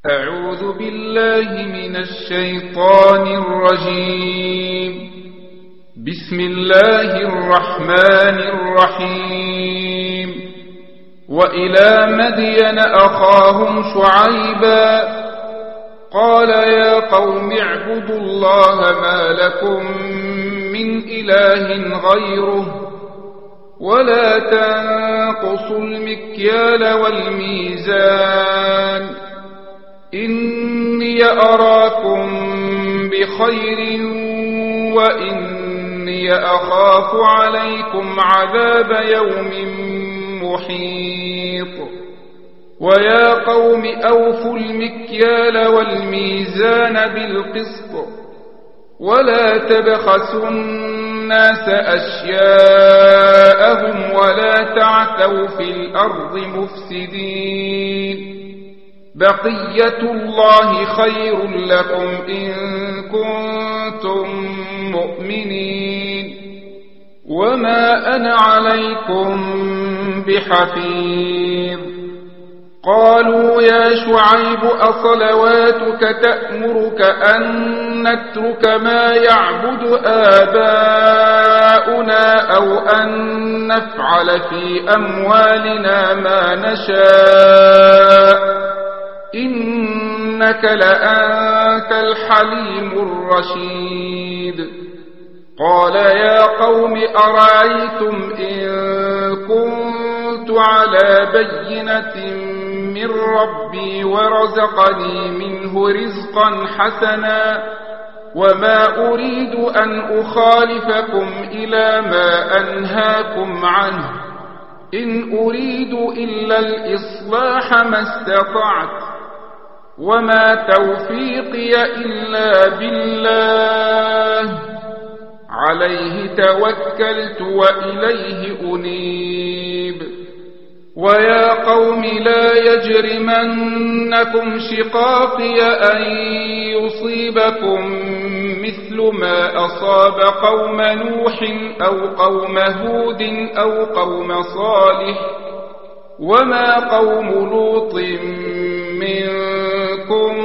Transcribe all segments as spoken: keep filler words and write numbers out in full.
أعوذ بالله من الشيطان الرجيم. بسم الله الرحمن الرحيم. وإلى مدين أخاهم شعيبا قال يا قوم اعبدوا الله ما لكم من إله غيره ولا تنقصوا المكيال والميزان إني أراكم بخير وإني أخاف عليكم عذاب يوم محيط. ويا قوم أوفوا المكيال والميزان بالقسط ولا تبخسوا الناس أشياءهم ولا تعثوا في الأرض مفسدين. بقية الله خير لكم إن كنتم مؤمنين وما أنا عليكم بحفيظ. قالوا يا شعيب أصلواتك تأمرك أن نترك ما يعبد آباؤنا أو أن نفعل في أموالنا ما نشاء إنك لأنت الحليم الرشيد. قال يا قوم أرأيتم إن كنت على بينة من ربي ورزقني منه رزقا حسنا وما أريد أن أخالفكم إلى ما أنهاكم عنه إن أريد إلا الإصلاح ما استطعت وما توفيقي إلا بالله عليه توكلت وإليه أنيب. ويا قوم لا يجرمنكم شقاقي أن يصيبكم مثل ما أصاب قوم نوح أو قوم هود أو قوم صالح وما قوم لوط منكم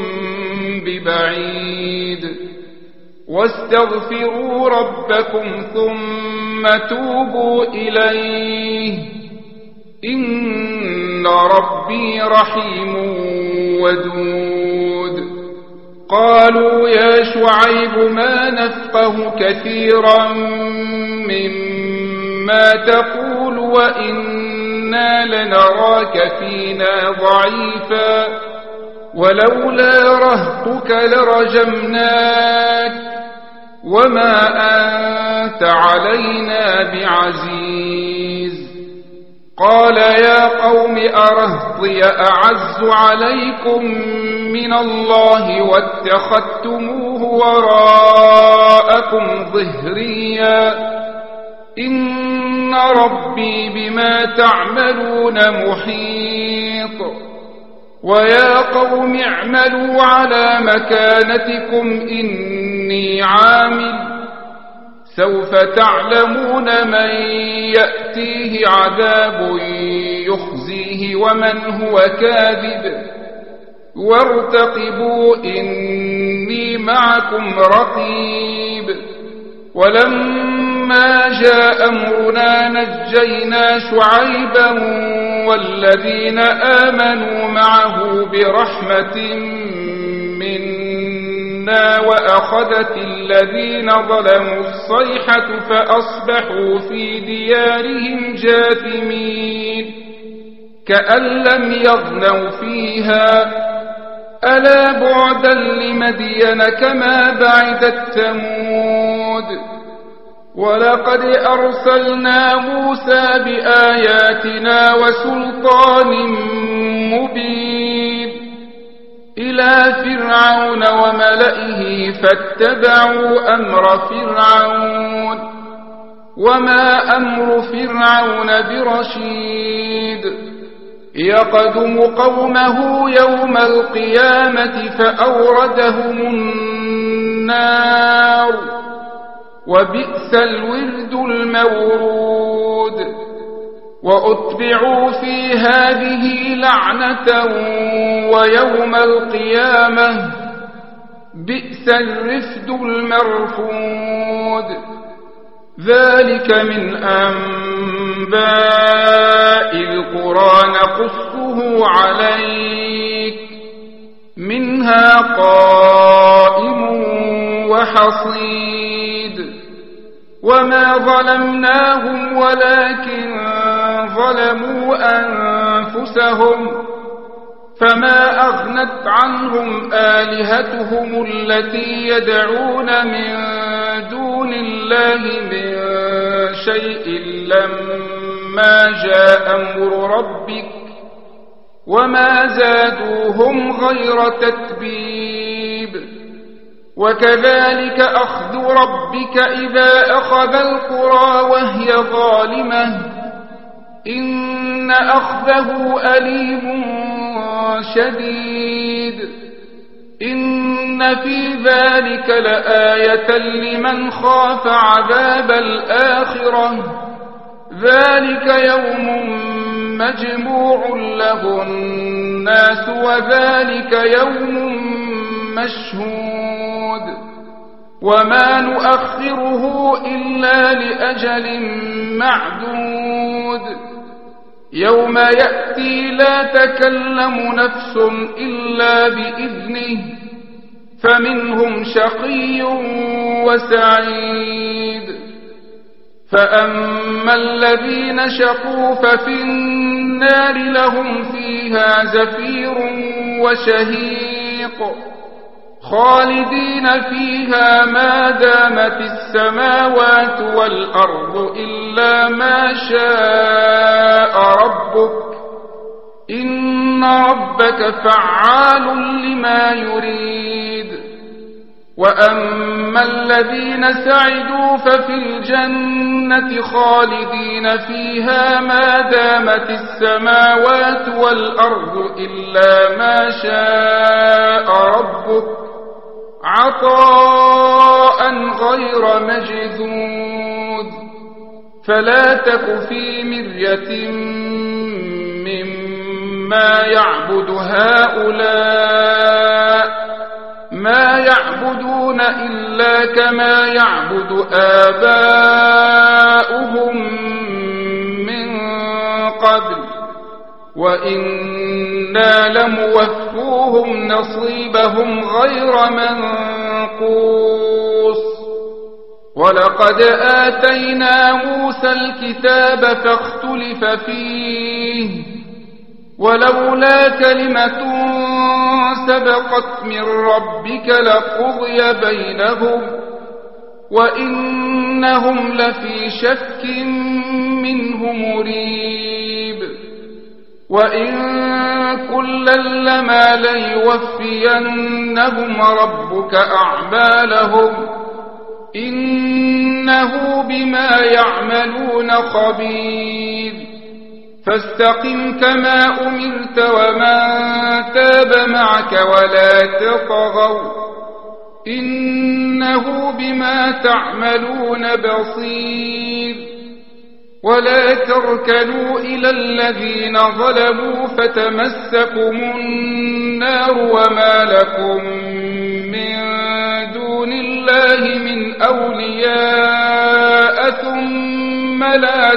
ببعيد. واستغفروا ربكم ثم توبوا إليه إن ربي رحيم ودود. قالوا يا شعيب ما نفقه كثيرا مما تقول وإنا لنراك فينا ضعيفا ولولا رهطك لرجمناك وما أنت علينا بعزيز. قال يا قوم أرهطي أعز عليكم من الله واتخذتموه وراءكم ظهريا إن ربي بما تعملون محيط. ويا قوم اعملوا على مكانتكم إني عامل سوف تعلمون من يأتيه عذاب يخزيه ومن هو كاذب وارتقبوا إني معكم رقيب. ولما جاء أمرنا نجينا شعيبا والذين آمنوا معه برحمة منا وأخذت الذين ظلموا الصيحة فأصبحوا في ديارهم جاثمين كأن لم يغنوا فيها ألا بعدا لمدين كما بعدت ثمود. ولقد أرسلنا موسى بآياتنا وسلطان مبين إلى فرعون وملئه فاتبعوا أمر فرعون وما أمر فرعون برشيد. يقدم قومه يوم القيامة فأوردهم النار وبئس الورد المورود. وأتبعوا في هذه لعنة ويوم القيامة بئس الرفد المرفود. ذلك من أنباء القرى نقصه عليك منها قائم وحصيد. وما ظلمناهم ولكن ظلموا أنفسهم فما أغنت عنهم آلهتهم التي يدعون من دون الله من شيء لما جاء أمر ربك وما زادوهم غير تتبيب. وكذلك أخذ ربك إذا أخذ القرى وهي ظالمة إن أخذه أليم شديد. إن في ذلك لآية لمن خاف عذاب الآخرة ذلك يوم مجموع له الناس وذلك يوم مشهود. وما نؤخره إلا لأجل معدود يوم يأتي لا تكلم نفس إلا بإذنه فمنهم شقي وسعيد. فأما الذين شقوا ففي النار لهم فيها زفير وشهيق خالدين فيها ما دامت السماوات والأرض إلا ما شاء ربك إن ربك فعال لما يريد. وأما الذين سعدوا ففي الجنة خالدين فيها ما دامت السماوات والأرض إلا ما شاء ربك عطاء غير مجذوذ. فلا تك في مرية مما يعبد هؤلاء ما يعبدون إلا كما يعبد آباؤهم من قبل وإنا لموفوهم نصيبهم غير منقوص. ولقد آتينا موسى الكتاب فاختلف فيه ولولا كلمة سبقت من ربك لقضي بينهم وإنهم لفي شك منه مريب. وإن كلا لما ليوفينهم ربك أعمالهم إنه بما يعملون خبير. فاستقم كما أمرت ومن تاب معك ولا تطغوا إنه بما تعملون بصير. ولا تركنوا إلى الذين ظلموا فتمسكم النار وما لكم من دون الله من أولياء ثم لا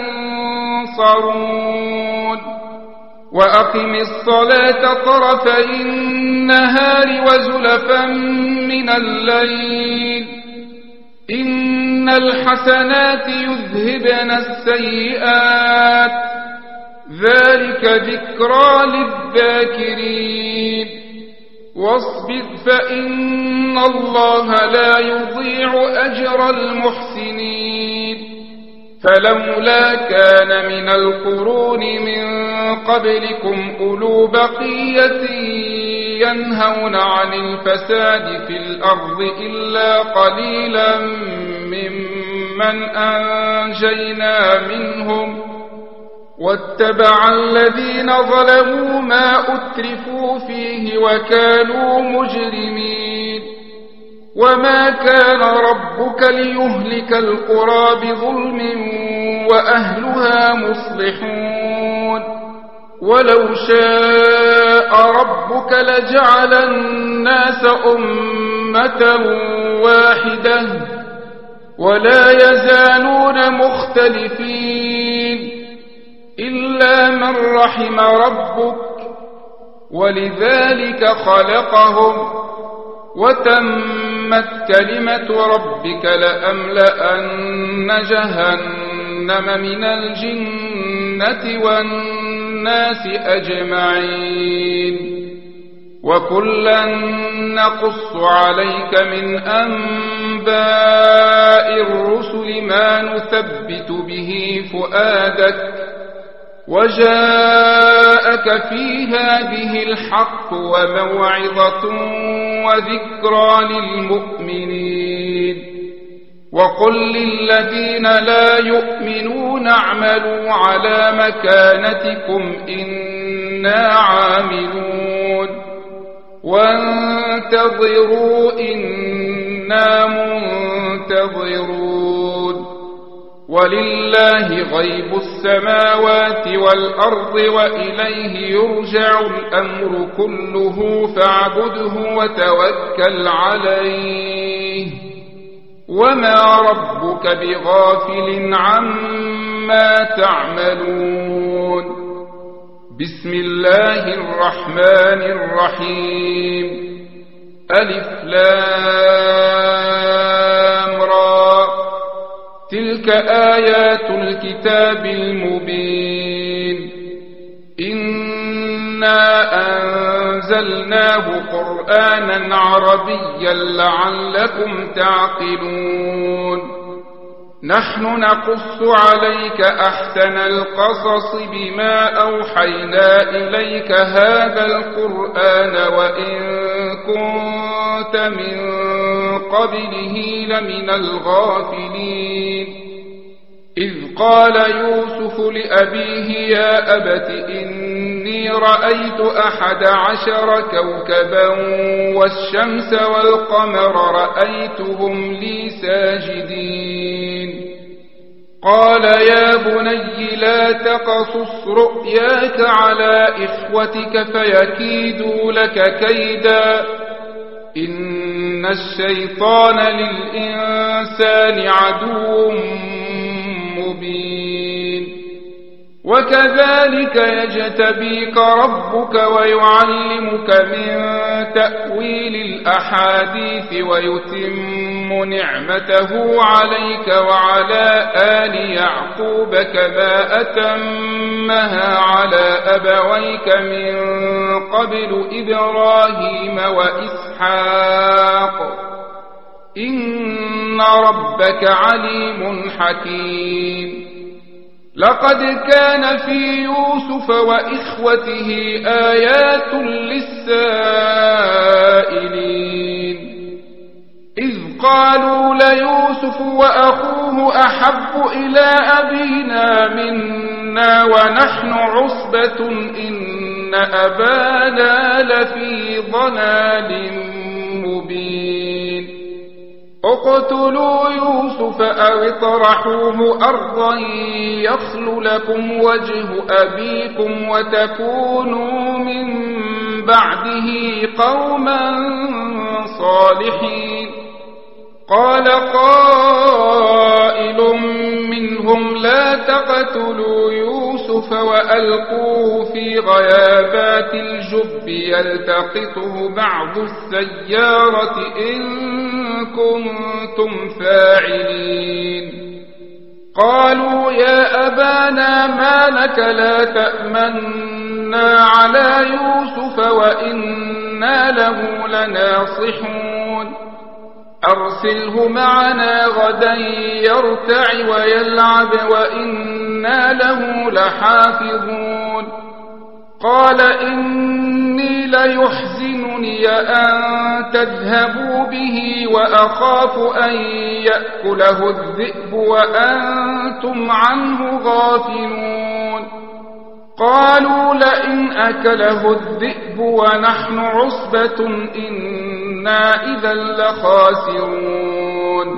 تنصرون. وأقم الصلاة طرفي النهار وزلفا من الليل إن الحسنات يذهبن السيئات ذلك ذكرى للذاكرين. واصبر فإن الله لا يضيع أجر المحسنين. فلولا كان من القرون من قبلكم أولو بقية ينهون عن الفساد في الأرض إلا قليلا ممن أنجينا منهم واتبع الذين ظلموا ما أترفوا فيه وكانوا مجرمين. وما كان ربك ليهلك القرى بظلم وأهلها مصلحون ولو شاء ربك لجعل الناس أمة واحدة ولا يزالون مختلفين إلا من رحم ربك ولذلك خلقهم وتمت كلمة ربك لأملأن جهنم من الجنة والناس أجمعين وكلا نقص عليك من أنباء الرسل ما نثبت به فؤادك وجاءك في هذه الحق وموعظة وذكرى للمؤمنين وقل للذين لا يؤمنون اعملوا على مكانتكم إنا عاملون وانتظروا إنا منتظرون ولله غيب السماوات والأرض وإليه يرجع الأمر كله فاعبده وتوكل عليه وما ربك بغافل عما تعملون بسم الله الرحمن الرحيم ألف لام را تلك آيات الكتاب المبين إنا أنزلناه قرآنا عربيا لعلكم تعقلون نحن نقص عليك أحسن القصص بما أوحينا إليك هذا القرآن وإن كنت من قبله لمن الغافلين إذ قال يوسف لأبيه يا أبت إني رأيت أحد عشر كوكبا والشمس والقمر رأيتهم لي ساجدين قال يا بني لا تقصص رؤياك على إخوتك فيكيدوا لك كيدا إن الشيطان للإنسان عدو مبين وكذلك يجتبيك ربك ويعلمك من تأويل الأحاديث ويتم نعمته عليك وعلى آل يعقوب كما أتمها على أبويك من قبل إبراهيم وإسحاق إن ربك عليم حكيم لقد كان في يوسف وإخوته آيات للسائلين إذ قالوا ليوسف وأخوه أحب إلى أبينا منا ونحن عصبة إن أبانا لفي ضلال مبين اقتلوا يوسف أو اطرحوه أرضا يخل لكم وجه أبيكم وتكونوا من بعده قوما صالحين قال قائل منهم لا تقتلوا يوسف وألقوه في غيابات الجب يلتقطه بعض السيارة إن كنتم فاعلين قالوا يا أبانا ما لك لا تأمنا على يوسف وإنا له لناصحون أرسله معنا غدا يرتع ويلعب وإنا له لحافظون قال إني ليحزنني أن تذهبوا به وأخاف أن يأكله الذئب وأنتم عنه غافلون قالوا لئن أكله الذئب ونحن عصبة إنا إنا إذا لخاسرون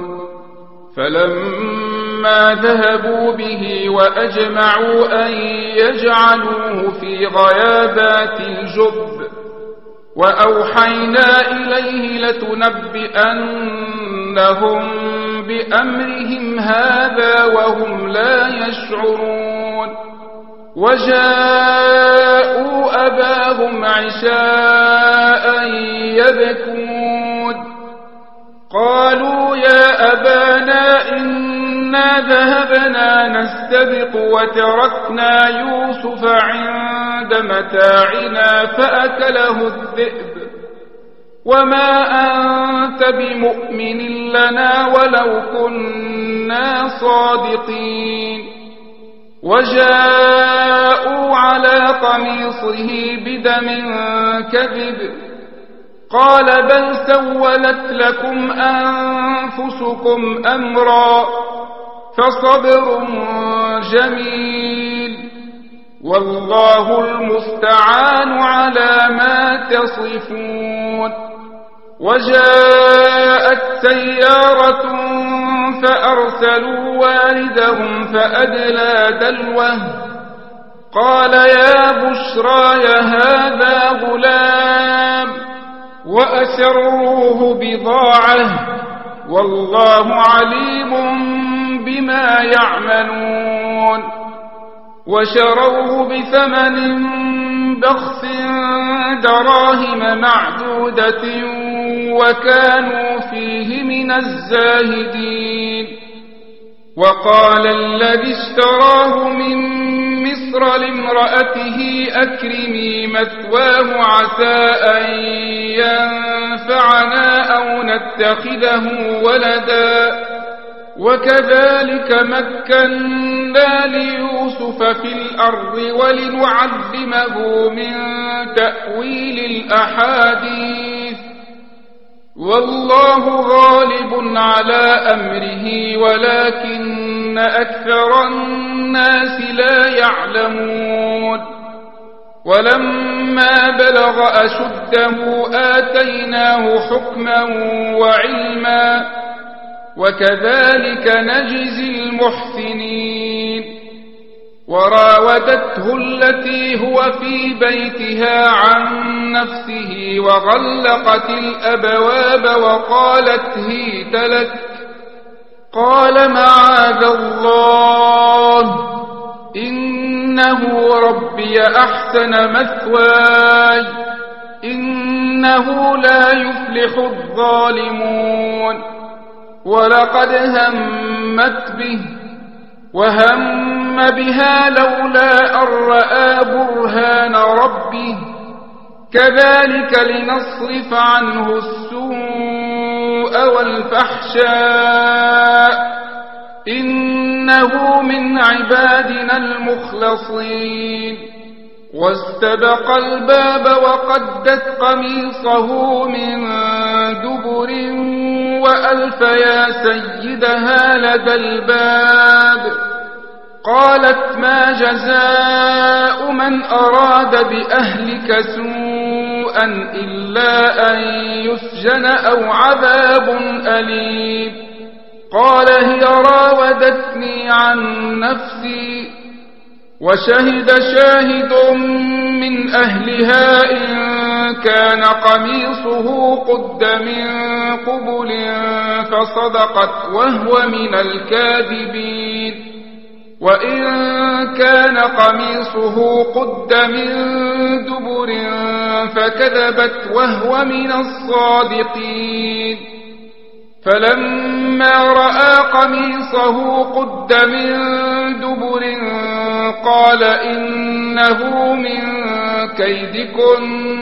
فلما ذهبوا به وأجمعوا أن يجعلوه في غيابات الجب وأوحينا إليه لتنبئنهم بأمرهم هذا وهم لا يشعرون وجاءوا أباهم عشاء يبكون قالوا يا أبانا إنا ذهبنا نستبق وتركنا يوسف عند متاعنا فأكله الذئب وما أنت بمؤمن لنا ولو كنا صادقين وجاءوا على قميصه بدم كذب قال بل سولت لكم أنفسكم أمرا فصبر جميل والله المستعان على ما تصفون وجاءت سيارة فأرسلوا واردهم فأدلى دلوه قال يا بشرى هذا غلام وأسروه بضاعة والله عليم بما يعملون وشروه بثمن بخس دراهم معدودة وكانوا فيه من الزاهدين وقال الذي اشتراه من مصر لامرأته أكرمي مثواه عسى أن ينفعنا أو نتخذه ولدا وكذلك مكنا ليوسف في الأرض ولنعلمه من تأويل الأحاديث والله غالب على أمره ولكن أكثر الناس لا يعلمون ولما بلغ أشده آتيناه حكما وعلما وكذلك نجزي المحسنين وراودته التي هو في بيتها عن نفسه وغلقت الأبواب وقالت هيت لك قال معاذ الله إنه ربي أحسن مثواي إنه لا يفلح الظالمون ولقد همت به وهم بها لولا أن رأى برهان ربه كذلك لنصرف عنه السوء والفحشاء إنه من عبادنا المخلصين واستبق الباب وقدت قميصه من دبر وألف يا سيدها لدى الباب قالت ما جزاء من أراد بأهلك سوءا إلا أن يسجن أو عذاب أليم قال هي راودتني عن نفسي وشهد شاهد من أهلها إن كان قميصه قد من قبل فصدقت وهو من الكاذبين وإن كان قميصه قد من دبر فكذبت وهو من الصادقين فلما رأى قميصه قد من دبر قال إنه من كيدكن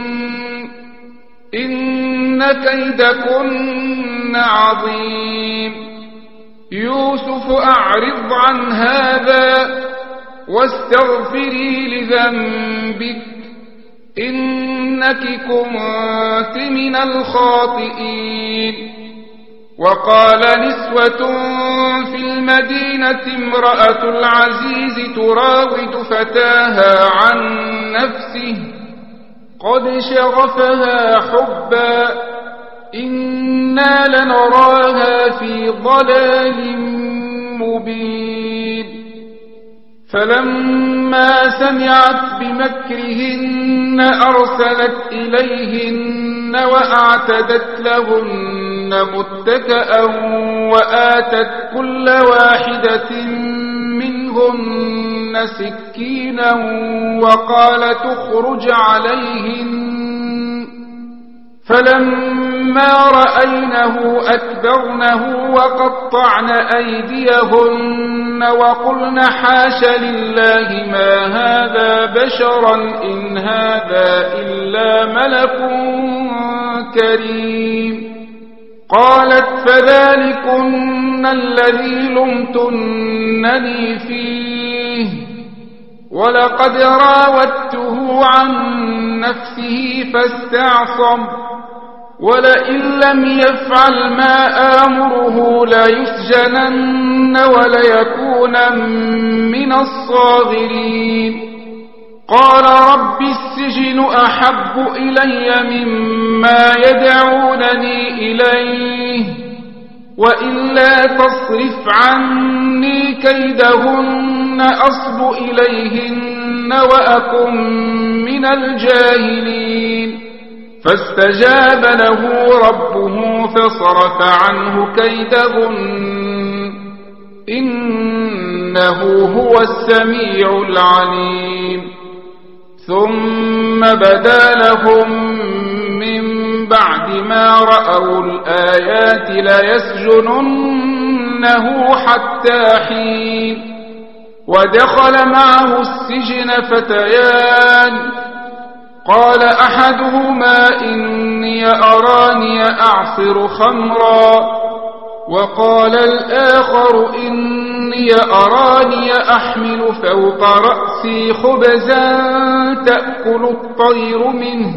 إن كيدكن عظيم يوسف أعرض عن هذا واستغفري لذنبك إنك كنت من الخاطئين وقال نسوة في المدينة امرأة العزيز تراود فتاها عن نفسه قد شغفها حبا إنا لنراها في ضلال مبين فلما سمعت بمكرهن أرسلت إليهن وأعتدت لهن متكأ وآتت كل واحدة منهن سكينا وقالت اخرج عليهن فلما رأينه أكبرنه وقطعن أيديهن وقلن حاش لله ما هذا بشرا إن هذا إلا ملك كريم قالت فذلكن الذي لمتنني فيه ولقد راودته عن نفسه فاستعصم ولئن لم يفعل ما آمره ليسجنن وليكون من الصاغرين قال رب السجن أحب إلي مما يدعونني إليه وإلا تصرف عني كيدهن أصب إليهن وأكن من الجاهلين فاستجاب له ربه فصرف عنه كيدهن إنه هو السميع العليم ثم بدا لهم من بعد ما رأوا الآيات ليسجننه حتى حين ودخل معه السجن فتيان قال أحدهما إني أراني أعصر خمرا وقال الآخر إني أراني أحمل فوق رأسي خبزا تأكل الطير منه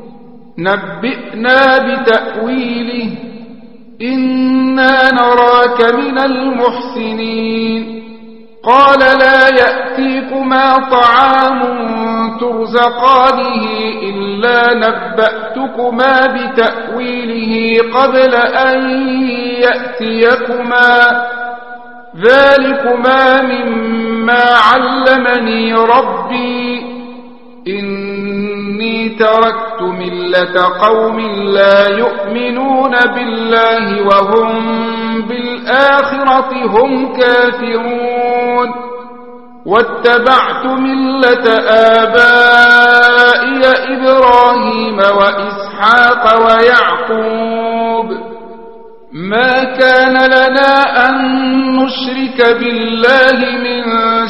نبئنا بتأويله إنا نراك من المحسنين قال لا يأتيكما طعام ترزقانه إلا نبأتكما بتأويله قبل أن يأتيكما ذلكما مما علمني ربي إني تركت ملة قوم لا يؤمنون بالله وهم بالآخرة هم كافرون واتبعت ملة آبائي إبراهيم وإسحاق ويعقوب ما كان لنا أن نشرك بالله من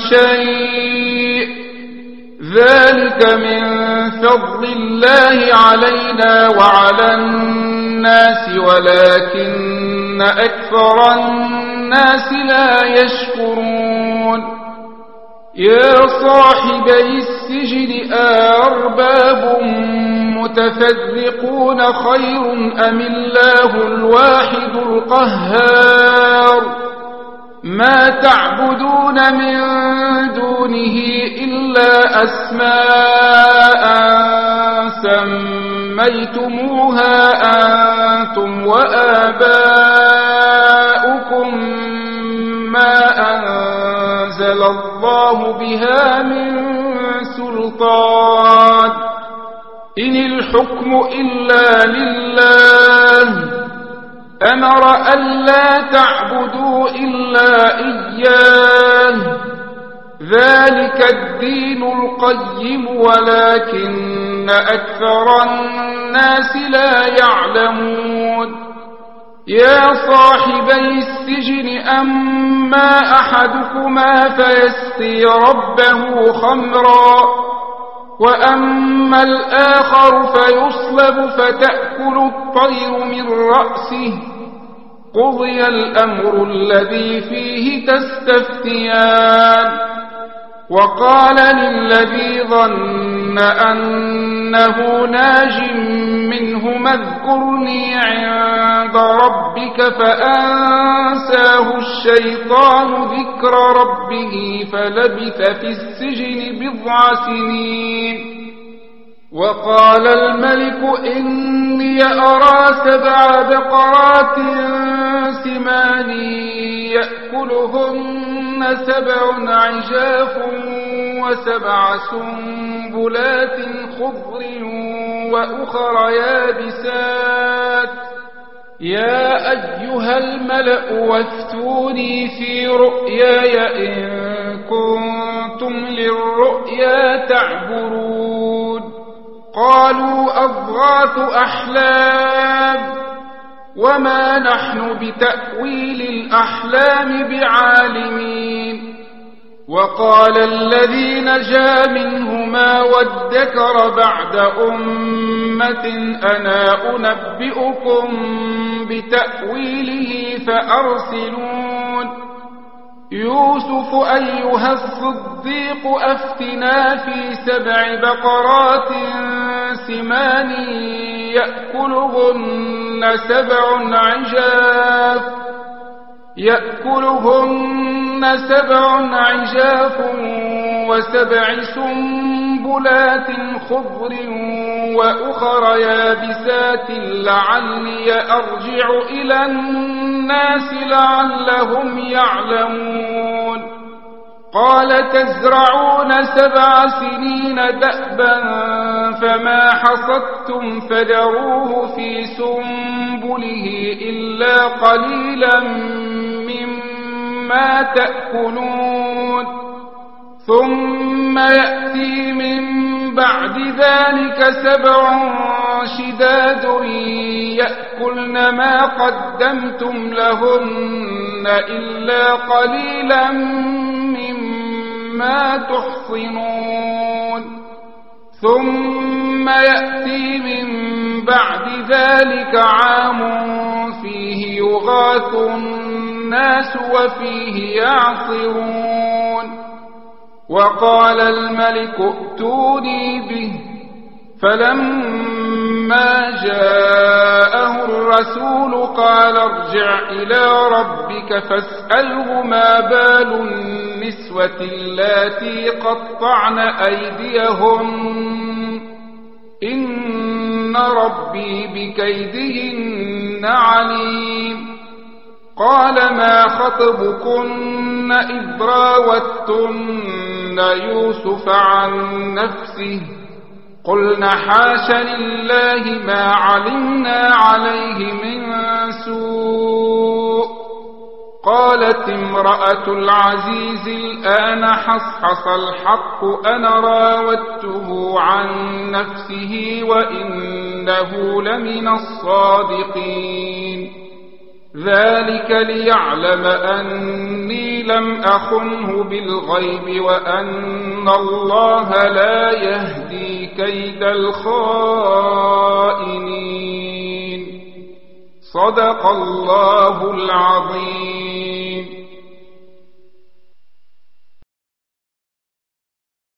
شيء ذلك من فضل الله علينا وعلى الناس ولكن أكثر الناس لا يشكرون يا صاحبي السجن أرباب متفرقون خير أم الله الواحد القهار ما تعبدون من دونه إلا أسماء سميتموها أنتم وآباؤكم ما أنزل الله بها من سلطان إن الحكم إلا لله أمر ألا تعبدوا إلا إياه ذلك الدين القيم ولكن أكثر الناس لا يعلمون يا صاحبي السجن أما أحدكما فيسقي ربه خمرا وأما الآخر فيصلب فتأكل الطير من رأسه قضي الأمر الذي فيه تستفتيان وقال للذي ظن أنه ناج منهما اذكرني عند ربك فأنساه الشيطان ذكر ربه فلبث في السجن بضع سنين وقال الملك إني أرى سبع بقرات سمان يأكلهن سبع عجاف وسبع سنبلات خضر وأخر يابسات يا أيها الملأ وافتوني في رؤياي إن كنتم للرؤيا تعبرون قالوا أضغاث أحلام وما نحن بتأويل الأحلام بعالمين وقال الذي نجا منهما وادكر بعد أمة أنا أنبئكم بتأويله فأرسلون يوسف أيها الصديق أفتنا في سبع بقرات سمان يأكلهن سبع عجاف يأكلهن سبع عجاف وسبع سنبلات خضر وأخر يابسات لعلي أرجع إلى الناس لعلهم يعلمون قال تزرعون سبع سنين دأبا فما حصدتم فذروه في سنبله إلا قليلا مما تأكلون ثم يأتي من بعد ذلك سبع شداد يأكلن ما قدمتم لهن إلا قليلا مما تحصنون ثم يأتي من بعد ذلك عام فيه يغاث الناس وفيه يعصرون وقال الملك ائتوني به فلما جاءه الرسول قال ارجع إلى ربك فاسأله ما بال النسوة اللاتي قطعن أيديهن إن ربي بكيدهن عليم قال ما خطبكن إذ راوتن يوسف عن نفسه قلنا حاش لله ما علمنا عليه من سوء قالت امرأة العزيز الآن حصحص الحق أنا راودته عن نفسه وإنه لمن الصادقين ذلك ليعلم أني لم أخنه بالغيب وأن الله لا يهدي كيد الخائنين صدق الله العظيم.